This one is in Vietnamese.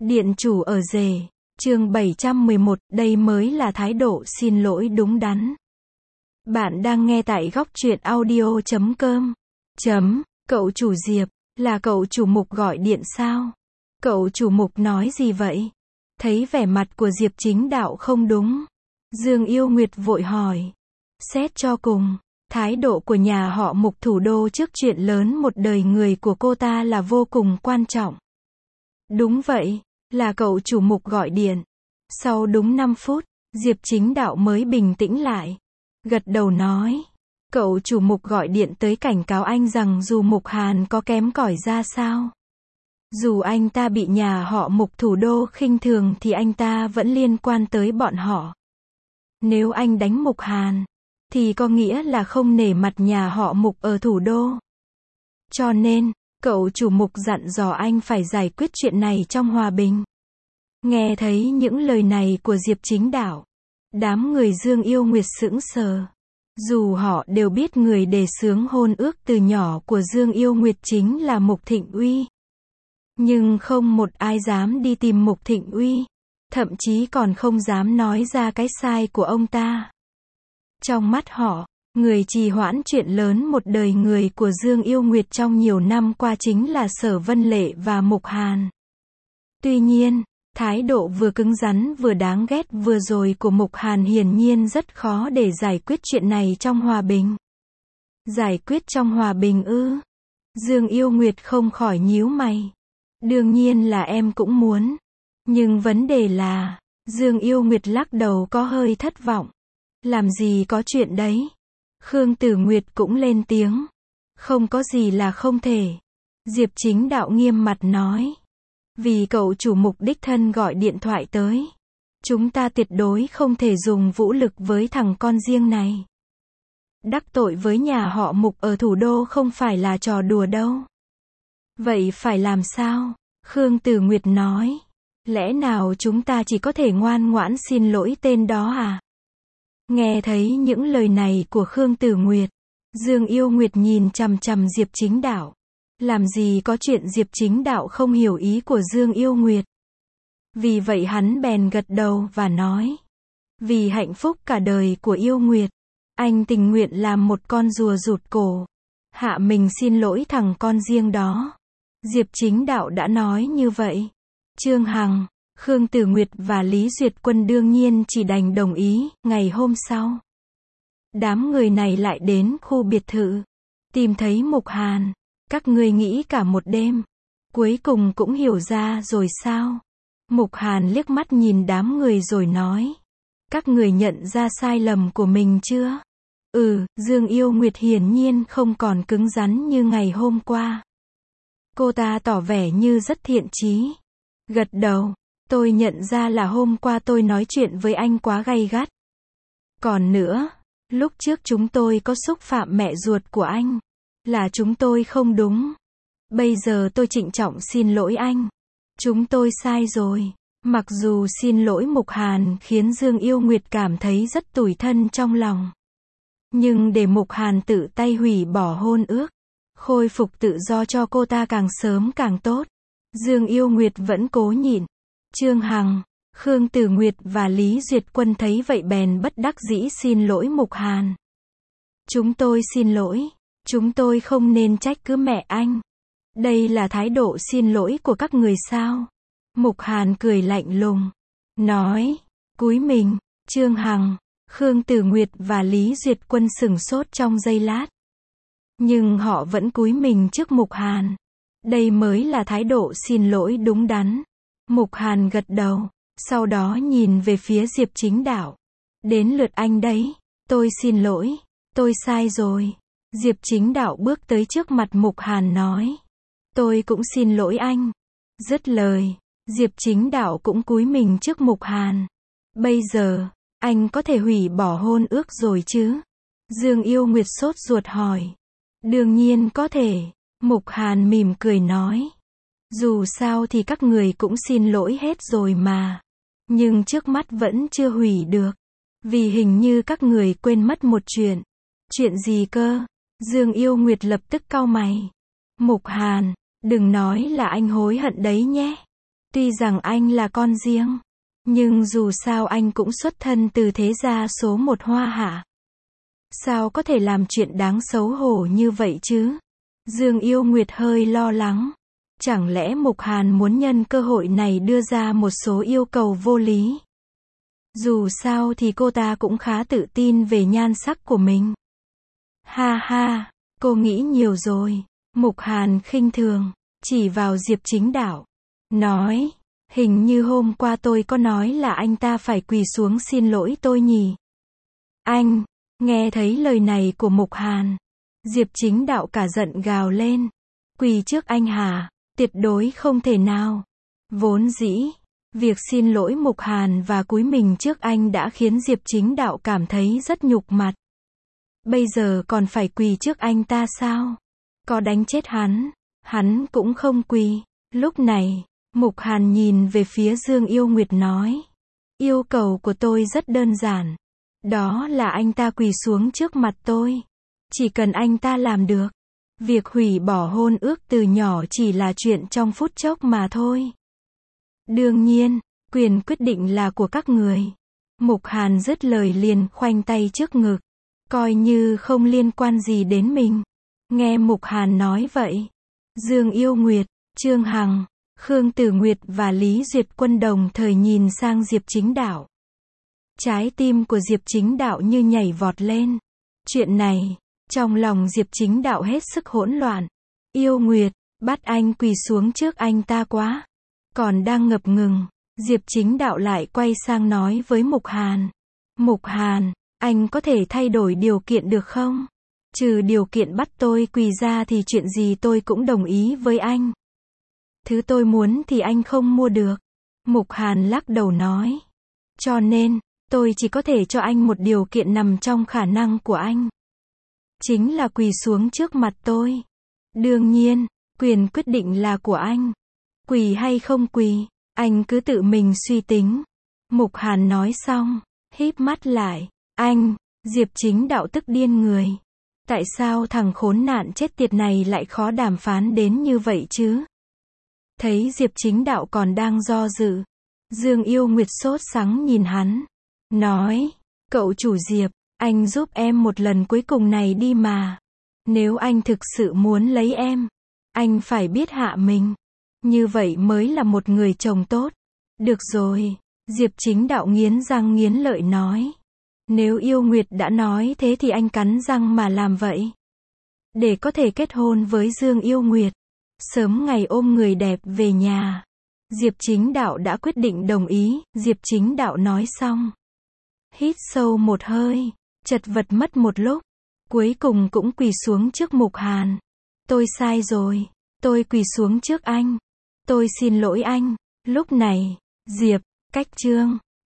Điện chủ ở rể. Chương 711, đây mới là thái độ xin lỗi đúng đắn. Bạn đang nghe tại góc truyện audio.com. Cậu chủ Diệp, là cậu chủ Mục gọi điện sao? Cậu chủ Mục nói gì vậy? Thấy vẻ mặt của Diệp Chính Đạo không đúng. Dương Yêu Nguyệt vội hỏi. Xét cho cùng, thái độ của nhà họ Mục thủ đô trước chuyện lớn một đời người của cô ta là vô cùng quan trọng. Đúng vậy, là cậu chủ Mục gọi điện. Sau đúng 5 phút, Diệp Chính Đạo mới bình tĩnh lại. Gật đầu nói. Cậu chủ Mục gọi điện tới cảnh cáo anh rằng dù Mục Hàn có kém cỏi ra sao, dù anh ta bị nhà họ Mục thủ đô khinh thường thì anh ta vẫn liên quan tới bọn họ. Nếu anh đánh Mục Hàn, thì có nghĩa là không nể mặt nhà họ Mục ở thủ đô. Cho nên, cậu chủ Mục dặn dò anh phải giải quyết chuyện này trong hòa bình. Nghe thấy những lời này của Diệp Chính Đạo, đám người Dương Yêu Nguyệt sững sờ. Dù họ đều biết người đề xướng hôn ước từ nhỏ của Dương Yêu Nguyệt chính là Mục Thịnh Uy, nhưng không một ai dám đi tìm Mục Thịnh Uy, thậm chí còn không dám nói ra cái sai của ông ta. Trong mắt họ, người trì hoãn chuyện lớn một đời người của Dương Yêu Nguyệt trong nhiều năm qua chính là Sở Vân Lệ và Mục Hàn. Tuy nhiên, thái độ vừa cứng rắn vừa đáng ghét vừa rồi của Mục Hàn hiển nhiên rất khó để giải quyết chuyện này trong hòa bình. Giải quyết trong hòa bình ư? Dương Yêu Nguyệt không khỏi nhíu mày. Đương nhiên là em cũng muốn. Nhưng vấn đề là, Dương Yêu Nguyệt lắc đầu có hơi thất vọng. Làm gì có chuyện đấy. Khương Tử Nguyệt cũng lên tiếng. Không có gì là không thể. Diệp Chính Đạo nghiêm mặt nói. Vì cậu chủ Mục đích thân gọi điện thoại tới. Chúng ta tuyệt đối không thể dùng vũ lực với thằng con riêng này. Đắc tội với nhà họ Mục ở thủ đô không phải là trò đùa đâu. Vậy phải làm sao? Khương Tử Nguyệt nói. Lẽ nào chúng ta chỉ có thể ngoan ngoãn xin lỗi tên đó à? Nghe thấy những lời này của Khương Tử Nguyệt, Dương Yêu Nguyệt nhìn chằm chằm Diệp Chính Đạo. Làm gì có chuyện Diệp Chính Đạo không hiểu ý của Dương Yêu Nguyệt. Vì vậy hắn bèn gật đầu và nói. Vì hạnh phúc cả đời của Yêu Nguyệt, anh tình nguyện làm một con rùa rụt cổ. Hạ mình xin lỗi thằng con riêng đó. Diệp Chính Đạo đã nói như vậy. Trương Hằng, Khương Tử Nguyệt và Lý Duyệt Quân đương nhiên chỉ đành đồng ý. Ngày hôm sau, đám người này lại đến khu biệt thự, tìm thấy Mục Hàn. Các ngươi nghĩ cả một đêm, cuối cùng cũng hiểu ra rồi sao? Mục Hàn liếc mắt nhìn đám người rồi nói. Các người nhận ra sai lầm của mình chưa? Dương Yêu Nguyệt hiển nhiên không còn cứng rắn như ngày hôm qua. Cô ta tỏ vẻ như rất thiện chí. Gật đầu, tôi nhận ra là hôm qua tôi nói chuyện với anh quá gay gắt. Còn nữa, lúc trước chúng tôi có xúc phạm mẹ ruột của anh. Là chúng tôi không đúng. Bây giờ tôi trịnh trọng xin lỗi anh. Chúng tôi sai rồi. Mặc dù xin lỗi Mục Hàn khiến Dương Yêu Nguyệt cảm thấy rất tủi thân trong lòng. Nhưng để Mục Hàn tự tay hủy bỏ hôn ước, khôi phục tự do cho cô ta càng sớm càng tốt, Dương Yêu Nguyệt vẫn cố nhịn. Trương Hằng, Khương Tử Nguyệt và Lý Duyệt Quân thấy vậy bèn bất đắc dĩ xin lỗi Mục Hàn. Chúng tôi xin lỗi. Chúng tôi không nên trách cứ mẹ anh. Đây là thái độ xin lỗi của các người sao? Mục Hàn cười lạnh lùng. Nói. Cúi mình. Trương Hằng, Khương Tử Nguyệt và Lý Duyệt Quân sửng sốt trong giây lát. Nhưng họ vẫn cúi mình trước Mục Hàn. Đây mới là thái độ xin lỗi đúng đắn. Mục Hàn gật đầu. Sau đó nhìn về phía Diệp Chính Đạo. Đến lượt anh đấy. Tôi xin lỗi. Tôi sai rồi. Diệp Chính Đạo bước tới trước mặt Mục Hàn nói. Tôi cũng xin lỗi anh. Dứt lời, Diệp Chính Đạo cũng cúi mình trước Mục Hàn. Bây giờ, anh có thể hủy bỏ hôn ước rồi chứ? Dương Yêu Nguyệt sốt ruột hỏi. Đương nhiên có thể. Mục Hàn mỉm cười nói. Dù sao thì các người cũng xin lỗi hết rồi mà. Nhưng trước mắt vẫn chưa hủy được. Vì hình như các người quên mất một chuyện. Chuyện gì cơ? Dương Yêu Nguyệt lập tức cau mày. Mục Hàn, đừng nói là anh hối hận đấy nhé. Tuy rằng anh là con riêng, nhưng dù sao anh cũng xuất thân từ thế gia số một Hoa Hạ. Sao có thể làm chuyện đáng xấu hổ như vậy chứ? Dương Yêu Nguyệt hơi lo lắng. Chẳng lẽ Mục Hàn muốn nhân cơ hội này đưa ra một số yêu cầu vô lý? Dù sao thì cô ta cũng khá tự tin về nhan sắc của mình. Ha ha, cô nghĩ nhiều rồi. Mục Hàn khinh thường, chỉ vào Diệp Chính Đạo. Nói, hình như hôm qua tôi có nói là anh ta phải quỳ xuống xin lỗi tôi nhỉ? Anh, nghe thấy lời này của Mục Hàn. Diệp Chính Đạo cả giận gào lên. Quỳ trước anh hả? Tuyệt đối không thể nào. Vốn dĩ, việc xin lỗi Mục Hàn và cúi mình trước anh đã khiến Diệp Chính Đạo cảm thấy rất nhục mặt. Bây giờ còn phải quỳ trước anh ta sao? Có đánh chết hắn cũng không quỳ. Lúc này, Mục Hàn nhìn về phía Dương Yêu Nguyệt nói. Yêu cầu của tôi rất đơn giản. Đó là anh ta quỳ xuống trước mặt tôi. Chỉ cần anh ta làm được. Việc hủy bỏ hôn ước từ nhỏ chỉ là chuyện trong phút chốc mà thôi. Đương nhiên, quyền quyết định là của các người. Mục Hàn dứt lời liền khoanh tay trước ngực. Coi như không liên quan gì đến mình. Nghe Mục Hàn nói vậy, Dương Yêu Nguyệt, Trương Hằng, Khương Tử Nguyệt và Lý Duyệt Quân đồng thời nhìn sang Diệp Chính Đạo. Trái tim của Diệp Chính Đạo như nhảy vọt lên. Chuyện này, trong lòng Diệp Chính Đạo hết sức hỗn loạn. Yêu Nguyệt, bắt anh quỳ xuống trước anh ta quá. Còn đang ngập ngừng, Diệp Chính Đạo lại quay sang nói với Mục Hàn. Mục Hàn, anh có thể thay đổi điều kiện được không? Trừ điều kiện bắt tôi quỳ ra thì chuyện gì tôi cũng đồng ý với anh. Thứ tôi muốn thì anh không mua được. Mục Hàn lắc đầu nói. Cho nên, tôi chỉ có thể cho anh một điều kiện nằm trong khả năng của anh. Chính là quỳ xuống trước mặt tôi. Đương nhiên, quyền quyết định là của anh. Quỳ hay không quỳ, anh cứ tự mình suy tính. Mục Hàn nói xong, híp mắt lại. Anh, Diệp Chính Đạo tức điên người. Tại sao thằng khốn nạn chết tiệt này lại khó đàm phán đến như vậy chứ? Thấy Diệp Chính Đạo còn đang do dự, Dương Yêu Nguyệt sốt sắng nhìn hắn. Nói, cậu chủ Diệp, anh giúp em một lần cuối cùng này đi mà. Nếu anh thực sự muốn lấy em, anh phải biết hạ mình. Như vậy mới là một người chồng tốt. Được rồi, Diệp Chính Đạo nghiến răng nghiến lợi nói. Nếu Yêu Nguyệt đã nói thế thì anh cắn răng mà làm vậy. Để có thể kết hôn với Dương Yêu Nguyệt, sớm ngày ôm người đẹp về nhà. Diệp Chính Đạo đã quyết định đồng ý. Diệp Chính Đạo nói xong, hít sâu một hơi, chật vật mất một lúc, cuối cùng cũng quỳ xuống trước Mục Hàn. Tôi sai rồi, tôi quỳ xuống trước anh. Tôi xin lỗi anh. Lúc này, Diệp, Cách Trương,